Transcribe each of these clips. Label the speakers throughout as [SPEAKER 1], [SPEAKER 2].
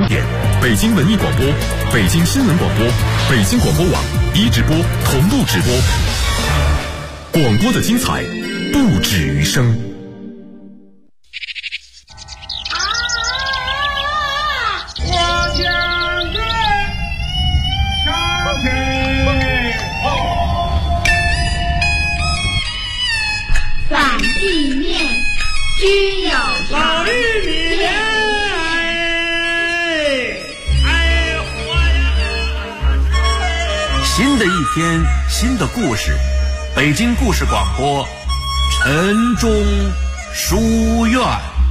[SPEAKER 1] 0点，北京文艺广播、北京新闻广播、北京广播网一直播同步直播，广播的精彩不止于声。
[SPEAKER 2] 反地面均有常。
[SPEAKER 3] 新的一天，新的故事，北京故事广播，晨钟书院。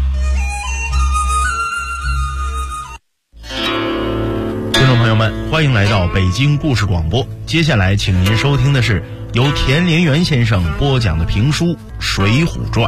[SPEAKER 4] 听众朋友们，欢迎来到北京故事广播。接下来，请您收听的是由田连元先生播讲的评书《水浒传》。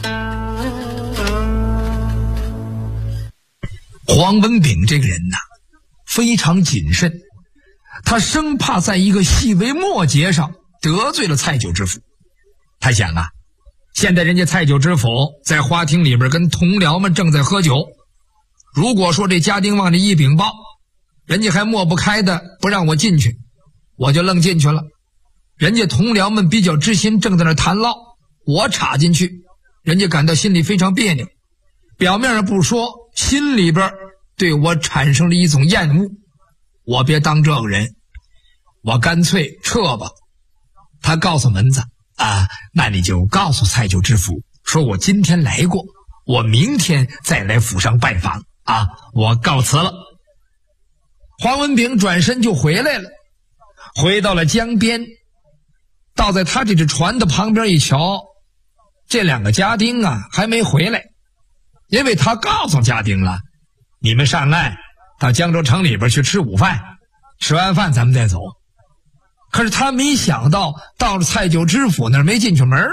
[SPEAKER 5] 黄文炳这个人呐，非常谨慎，他生怕在一个细微末节上得罪了蔡九知府。他想啊，现在人家蔡九知府在花厅里边跟同僚们正在喝酒，如果说这家丁往这一禀报，人家还抹不开的不让我进去，我就愣进去了。人家同僚们比较知心，正在那谈唠，我插进去，人家感到心里非常别扭，表面上不说，心里边对我产生了一种厌恶。我别当这个人，我干脆撤吧。他告诉门子啊，那你就告诉蔡九知府，说我今天来过，我明天再来府上拜访啊，我告辞了。黄文炳转身就回来了，回到了江边，倒在他这只船的旁边一瞧，这两个家丁啊还没回来，因为他告诉家丁了，你们上岸到江州城里边去吃午饭，吃完饭咱们再走。可是他没想到到了蔡九知府那儿没进去门，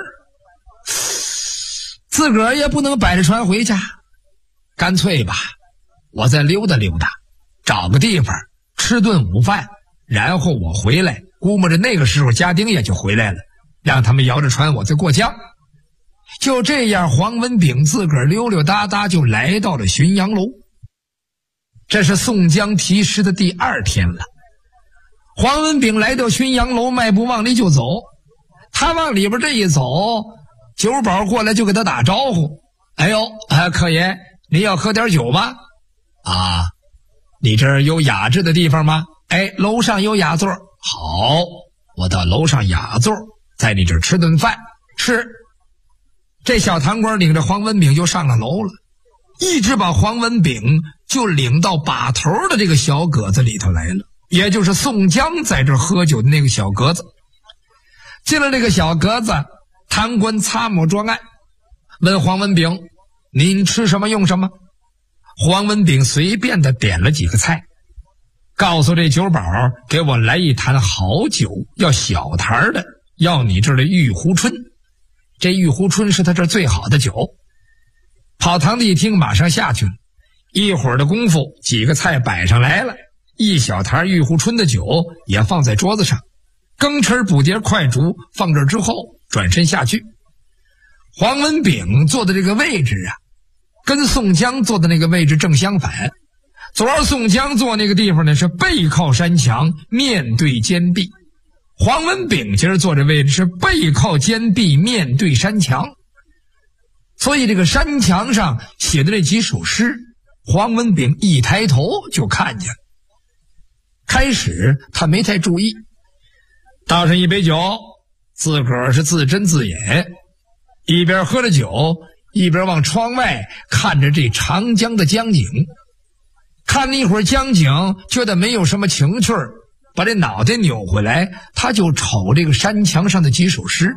[SPEAKER 5] 自个儿也不能摆着船回家，干脆吧，我再溜达溜达，找个地方吃顿午饭，然后我回来，估摸着那个时候家丁也就回来了，让他们摇着船我再过江。就这样，黄文炳自个儿溜溜达达就来到了浔阳楼。这是宋江题诗的第2天了。黄文炳来到浔阳楼，迈步往里就走。他往里边这一走，酒保过来就给他打招呼：“哎呦，客爷，您要喝点酒吗？啊，你这儿有雅致的地方吗？哎，楼上有雅座。好，我到楼上雅座，在你这儿吃顿饭。是。”这小堂官领着黄文炳就上了楼了，一直把黄文炳就领到把头的这个小阁子里头来了，也就是宋江在这喝酒的那个小阁子。进了这个小阁子，堂官擦抹桌案，问黄文炳：“您吃什么用什么？”黄文炳随便的点了几个菜，告诉这酒保：“给我来一坛好酒，要小坛的，要你这儿的玉壶春。”这玉壶春是他这最好的酒。跑堂的一听，马上下去了。一会儿的功夫，几个菜摆上来了，一小坛玉壶春的酒也放在桌子上。羹匙补碟快竹放这之后，转身下去。黄文炳坐的这个位置啊，跟宋江坐的那个位置正相反。昨儿宋江坐那个地方呢，是背靠山墙，面对坚壁。黄文炳今儿坐这位置是背靠坚壁，面对山墙。所以这个山墙上写的这几首诗，黄文炳一抬头就看见了。开始他没太注意，倒上一杯酒，自个儿是自斟自饮，一边喝着酒，一边往窗外看着这长江的江景。看了一会儿江景，觉得没有什么情趣儿，把这脑袋扭回来，他就瞅这个山墙上的几首诗。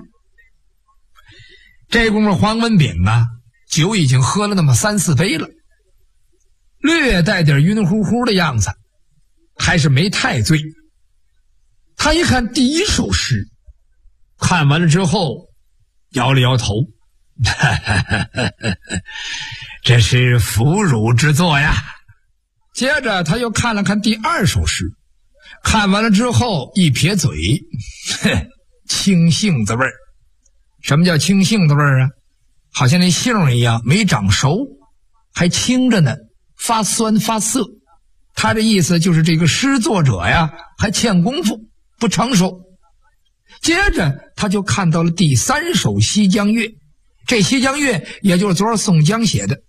[SPEAKER 5] 这功夫黄文炳啊，酒已经喝了那么3、4杯了，略带点晕乎乎的样子，还是没太醉。他一看第1首诗，看完了之后摇了摇头，这是腐乳之作呀。接着他又看了看第2首诗，看完了之后一撇嘴，青杏子味儿。什么叫青杏子味儿啊？好像那杏一样没长熟，还青着呢，发酸发涩。 他这意思就是这个诗作者呀还欠功夫，不成熟。接着他就看到了第3首《西江月》，这《西江月》也就是昨儿宋江写的。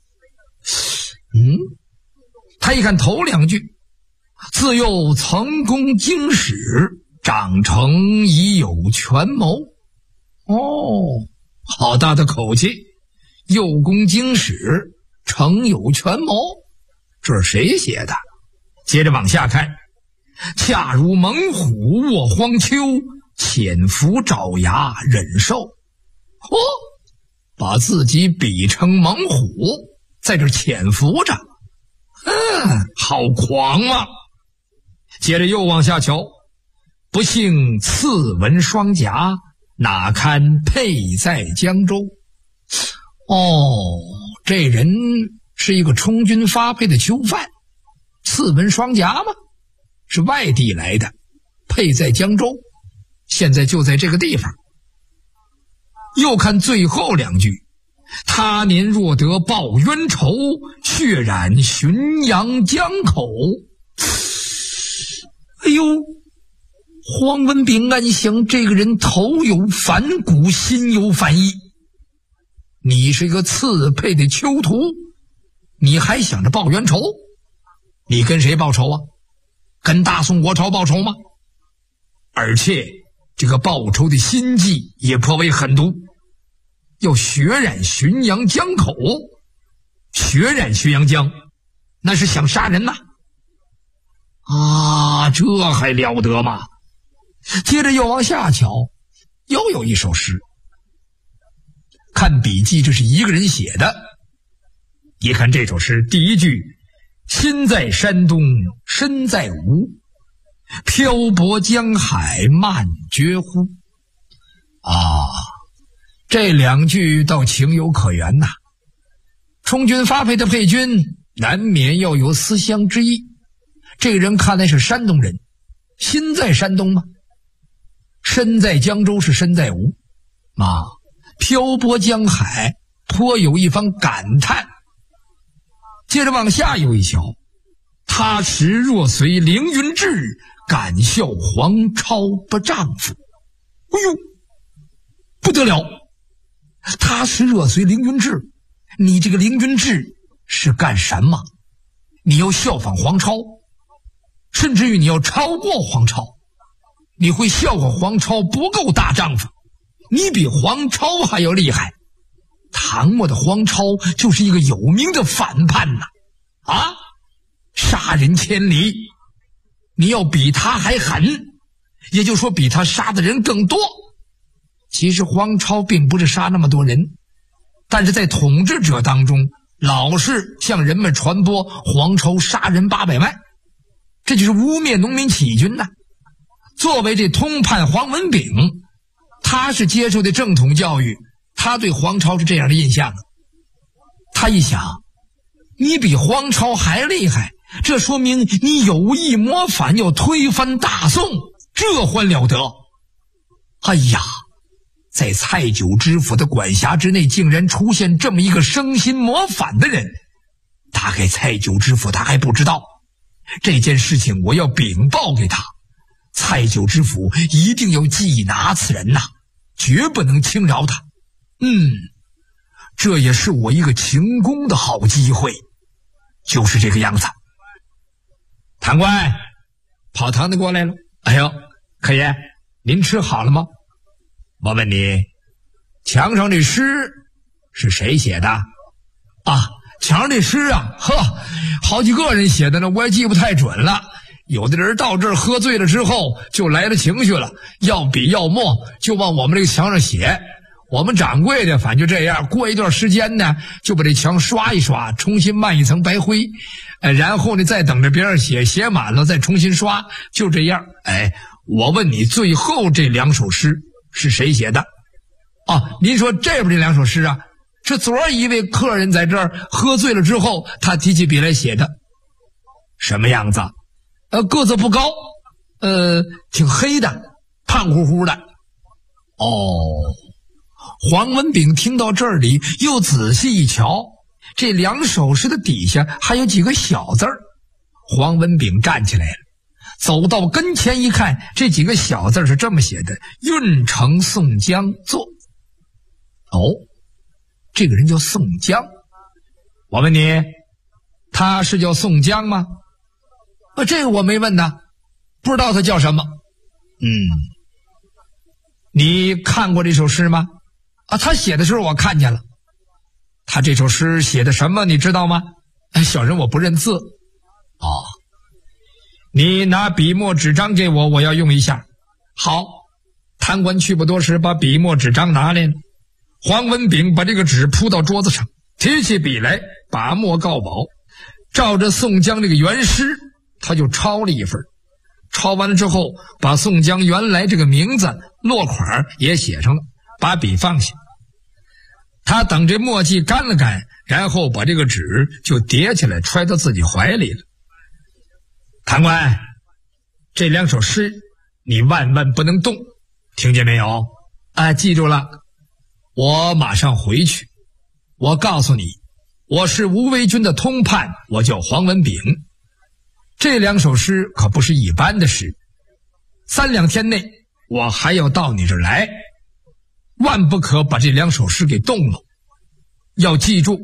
[SPEAKER 5] 他一看头2句，自幼曾攻经史，长成已有权谋。好大的口气，幼攻经史，成有权谋，这是谁写的？接着往下看，恰如猛虎卧荒丘，潜伏爪牙忍受。把自己比成猛虎，在这潜伏着，好狂啊！接着又往下瞧，不幸刺文双颊，哪堪配在江州。这人是一个充军发配的囚犯，刺文双颊吗？是外地来的，配在江州，现在就在这个地方。又看最后2句，他年若得报冤仇，血染浔阳江口。哎呦，黄文炳暗想，这个人头有反骨，心有反意。你是一个刺配的囚徒，你还想着报冤仇？你跟谁报仇啊？跟大宋国朝报仇吗？而且这个报仇的心计也颇为狠毒，要血染浔阳江口。血染浔阳江，那是想杀人呐！这还了得吗？接着又往下瞧，又有一首诗。看笔记，这是一个人写的。一看这首诗，第1句，心在山东身在吴，漂泊江海慢绝乎。这2句倒情有可原呐。充军发配的配军难免要有思乡之意，这个人看来是山东人，心在山东吗？身在江州是身在吴，漂泊江海，颇有一番感叹。接着往下又一瞧，他时若随凌云志，敢笑黄超不丈夫。不得了！他时若随凌云志，你这个凌云志是干什么？你要效仿黄超，甚至于你要超过黄超，你会笑话黄超不够大丈夫，你比黄超还要厉害。唐末的黄超就是一个有名的反叛呐！杀人千里，你要比他还狠，也就是说比他杀的人更多。其实黄超并不是杀那么多人，但是在统治者当中老是向人们传播黄超杀人800万，这就是污蔑农民起义军呐。作为这通判黄文炳，他是接受的正统教育，他对黄超是这样的印象。他一想，你比黄超还厉害，这说明你有意谋反，要推翻大宋，这还了得！在蔡九知府的管辖之内竟然出现这么一个生心谋反的人，大概蔡九知府他还不知道。这件事情我要禀报给他，蔡九知府一定要缉拿此人呐，绝不能轻饶他。这也是我一个请功的好机会，就是这个样子。堂官，跑堂的过来了。客爷，您吃好了吗？我问你，墙上这诗是谁写的？墙上这诗好几个人写的呢，我也记不太准了。有的人到这儿喝醉了之后就来了情绪了，要笔要墨就往我们这个墙上写。我们掌柜的反正就这样，过一段时间呢就把这墙刷一刷，重新漫一层白灰，然后呢再等着别人写满了再重新刷，就这样。我问你，最后这2首诗是谁写的？您说这边这2首诗啊，是昨儿一位客人在这儿喝醉了之后他提起笔来写的。什么样子？个子不高，挺黑的，胖乎乎的。黄文炳听到这里又仔细一瞧，这2首诗的底下还有几个小字儿。 黄文炳站起来了，走到跟前一看，这几个小字是这么写的：运城宋江坐。哦，这个人叫宋江。我问你，他是叫宋江吗？这个我没问他，不知道他叫什么。你看过这首诗吗？他写的时候我看见了。他这首诗写的什么你知道吗？小人我不认字。你拿笔墨纸张给我，我要用一下。好，贪官去不多时，把笔墨纸张拿来了。黄文炳把这个纸铺到桌子上，提起笔来，把墨告宝，照着宋江这个原诗他就抄了一份。抄完了之后，把宋江原来这个名字落款也写上了，把笔放下。他等这墨迹干了干，然后把这个纸就叠起来揣到自己怀里了。贪官，这两首诗你万万不能动，听见没有？记住了。我马上回去。我告诉你，我是吴为军的通判，我叫黄文炳。这两首诗可不是一般的诗，3两天内我还要到你这儿来，万不可把这两首诗给动了。要记住。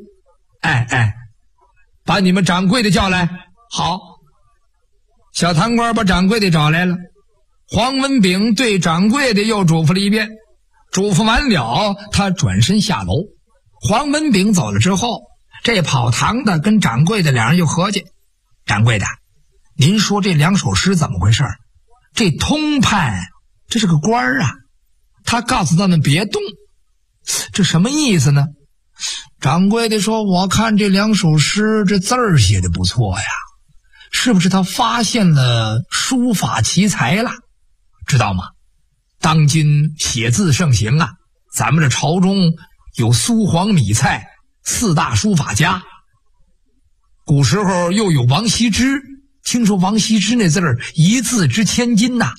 [SPEAKER 5] 把你们掌柜的叫来。好。小贪官把掌柜的找来了。黄文炳对掌柜的又嘱咐了一遍，嘱咐完了，他转身下楼。黄文炳走了之后，这跑堂的跟掌柜的两人就合计：掌柜的，您说这两首诗怎么回事？这通判这是个官啊，他告诉他们别动，这什么意思呢？掌柜的说：我看这两首诗这字儿写的不错呀，是不是他发现了书法奇才了？知道吗？当今写字盛行啊，咱们这朝中有苏黄米蔡4大书法家，古时候又有王羲之，听说王羲之那字儿一字值千金呐。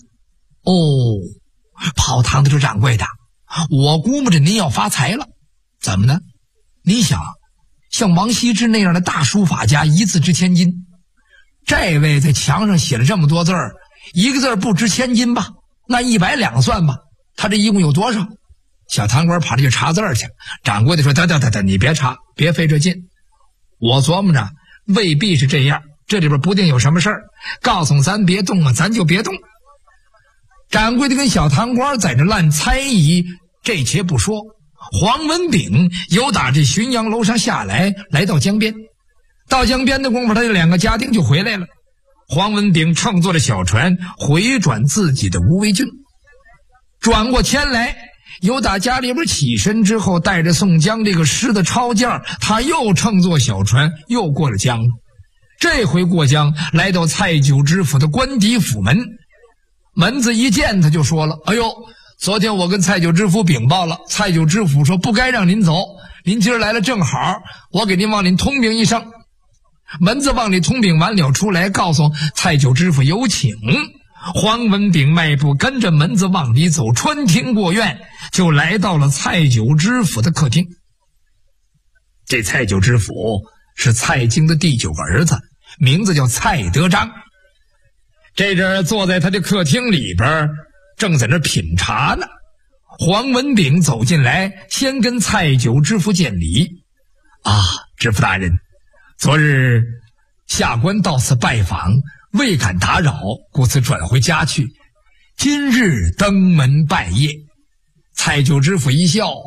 [SPEAKER 5] 跑堂的这掌柜的，我估摸着您要发财了。怎么呢？你想，像王羲之那样的大书法家一字值千金，这位在墙上写了这么多字儿，一个字不值千金吧，那100两算吧，他这一共有多少？小贪官跑着去查字儿去。掌柜的说：等，你别查，别费这劲。我琢磨着未必是这样，这里边不定有什么事儿，告诉咱别动啊，咱就别动。掌柜的跟小贪官在这乱猜疑，这且不说，黄文炳由打这浔阳楼上下来，来到江边。到江边的功夫，他这2个家丁就回来了。黄文炳乘坐着小船回转自己的无为郡，转过天来，由打家里边起身之后，带着宋江这个诗的抄件，他又乘坐小船又过了江。这回过江来到蔡九知府的官邸府门，门子一见他就说了：昨天我跟蔡九知府禀报了，蔡九知府说不该让您走，您今儿来了正好，我给您往里通禀一声。门子往里通禀完了出来，告诉蔡九知府有请。黄文炳迈步跟着门子往里走，穿厅过院，就来到了蔡九知府的客厅。这蔡九知府是蔡京的第9个儿子，名字叫蔡德章。这阵坐在他的客厅里边，正在那品茶呢。黄文炳走进来，先跟蔡九知府见礼。知府大人，昨日下官到此拜访，未敢打扰，故此转回家去。今日登门拜谒。蔡九知府一笑，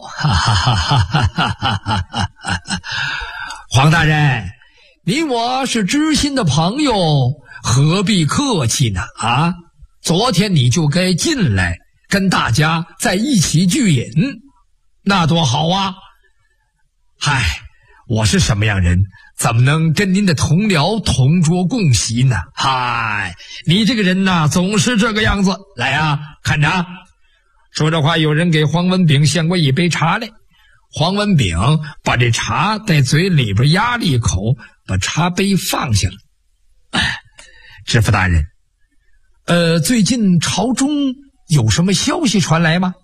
[SPEAKER 5] 黄大人，你我是知心的朋友，何必客气呢？昨天你就该进来，跟大家在一起聚饮，那多好啊！我是什么样人，怎么能跟您的同僚同桌共席呢？你这个人呐，总是这个样子。来看着。说这话，有人给黄文炳献过一杯茶来。黄文炳把这茶在嘴里边压了一口，把茶杯放下了。知府大人，最近朝中有什么消息传来吗？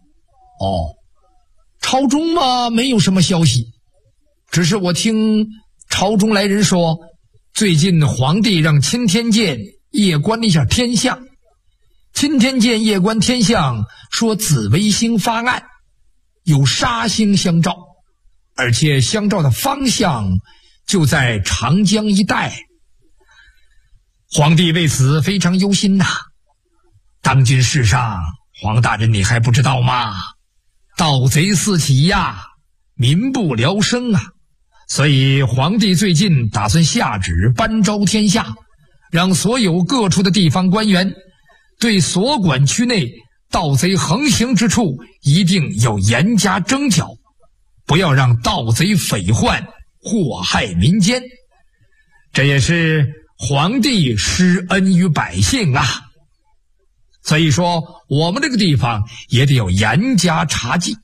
[SPEAKER 5] 朝中嘛，没有什么消息，只是我听朝中来人说， 最近皇帝让钦天监夜观了一下天象，钦天监夜观天象说紫微星发暗，有杀星相照，而且相照的方向就在长江一带。皇帝为此非常忧心呐。当今世上，黄大人你还不知道吗？盗贼四起呀，民不聊生啊。所以皇帝最近打算下旨颁诏天下，让所有各处的地方官员对所管区内盗贼横行之处一定要严加征剿，不要让盗贼匪患祸害民间。这也是皇帝施恩于百姓啊。所以说我们这个地方也得要严加查缉。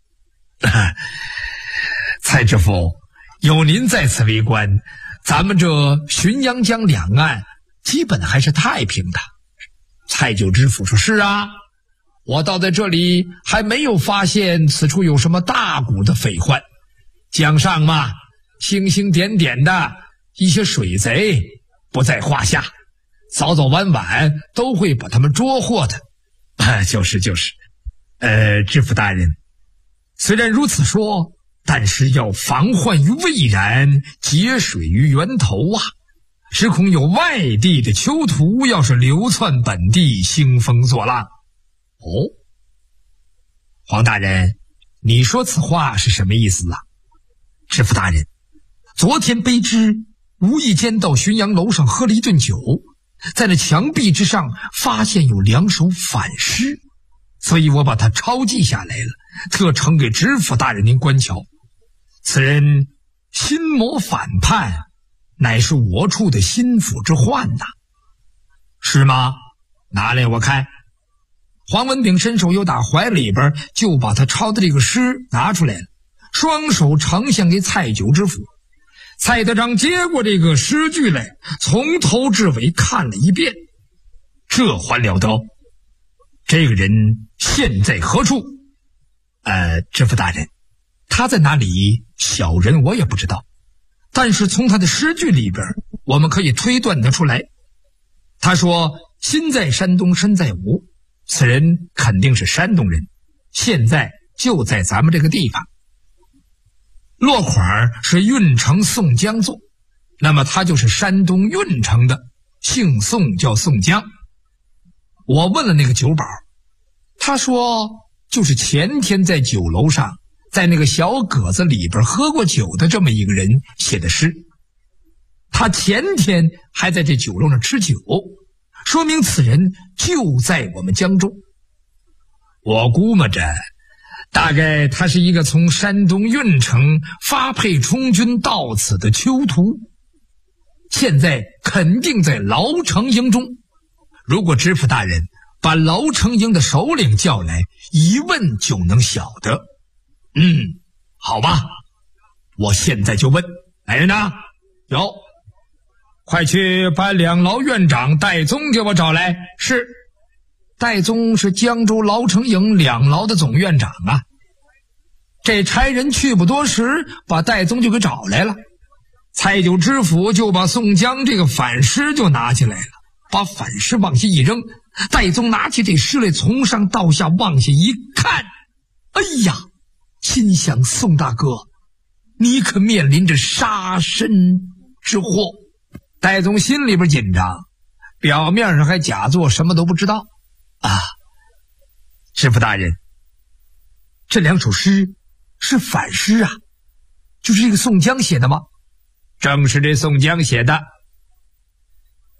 [SPEAKER 5] 蔡知府，有您在此为官，咱们这浔阳江两岸基本还是太平的。蔡九知府说：是啊，我倒在这里还没有发现此处有什么大股的匪患。江上嘛，星星点点的一些水贼不在话下，早早晚晚都会把他们捉获的。就是。知府大人，虽然如此说，但是要防患于未然，截水于源头啊！只恐有外地的囚徒要是流窜本地，兴风作浪。哦，黄大人，你说此话是什么意思啊？知府大人，昨天卑职无意间到浔阳楼上喝了一顿酒，在那墙壁之上发现有2首反诗，所以我把它抄记下来了，特呈给知府大人您观瞧。此人心谋反叛，乃是我处的心腹之患呐。是吗？拿来我看。黄文炳伸手又打怀里边，就把他抄的这个诗拿出来了，双手呈现给蔡九知府。蔡德章接过这个诗句来，从头至尾看了一遍。这还了得？这个人现在何处？知府大人，他在哪里，小人我也不知道，但是从他的诗句里边，我们可以推断得出来。他说心在山东身在吴，此人肯定是山东人，现在就在咱们这个地方。落款是郓城宋江做，那么他就是山东郓城的，姓宋叫宋江。我问了那个酒保，他说就是前天在酒楼上，在那个小阁子里边喝过酒的这么一个人写的诗。他前天还在这酒楼上吃酒，说明此人就在我们江州。我估摸着大概他是一个从山东郓城发配充军到此的囚徒，现在肯定在牢城营中。如果知府大人把牢城营的首领叫来，一问就能晓得。好吧，我现在就问。来人呐，有，快去把两牢院长戴宗给我找来。是。戴宗是江州牢城营两牢的总院长啊。这差人去不多时，把戴宗就给找来了。蔡九知府就把宋江这个反诗就拿起来了，把反诗往下一扔。戴宗拿起这诗来，从上到下往下一看，哎呀，心想宋大哥，你可面临着杀身之祸。戴宗心里边紧张，表面上还假作什么都不知道啊。知府大人，这2首诗是反诗啊，就是这个宋江写的吗？正是这宋江写的。